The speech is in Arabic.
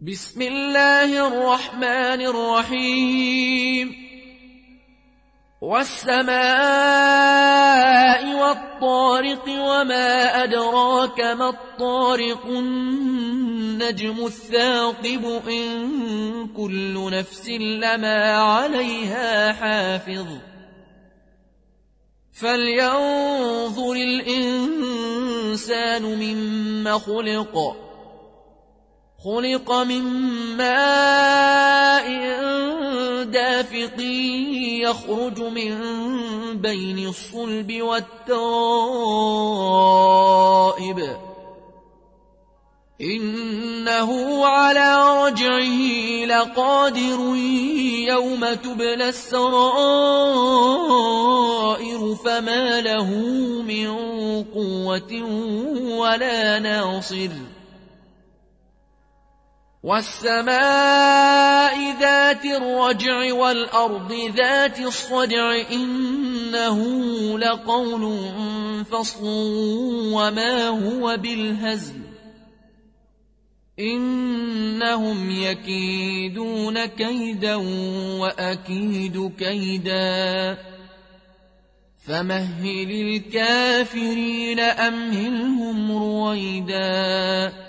بسم الله الرحمن الرحيم والسماء والطارق وما أدراك ما الطارق النجم الثاقب إن كل نفس لما عليها حافظ فلينظر الإنسان مما خلق من ماء دافق يخرج من بين الصلب والترائب إنه على رجعه لقادر يوم تبلى السرائر فما له من قوة ولا ناصر والسماء ذات الرجع والأرض ذات الصدع إنه لقول فصل وما هو بالهزل إنهم يكيدون كيدا وأكيد كيدا فمهل الكافرين أمهلهم رويدا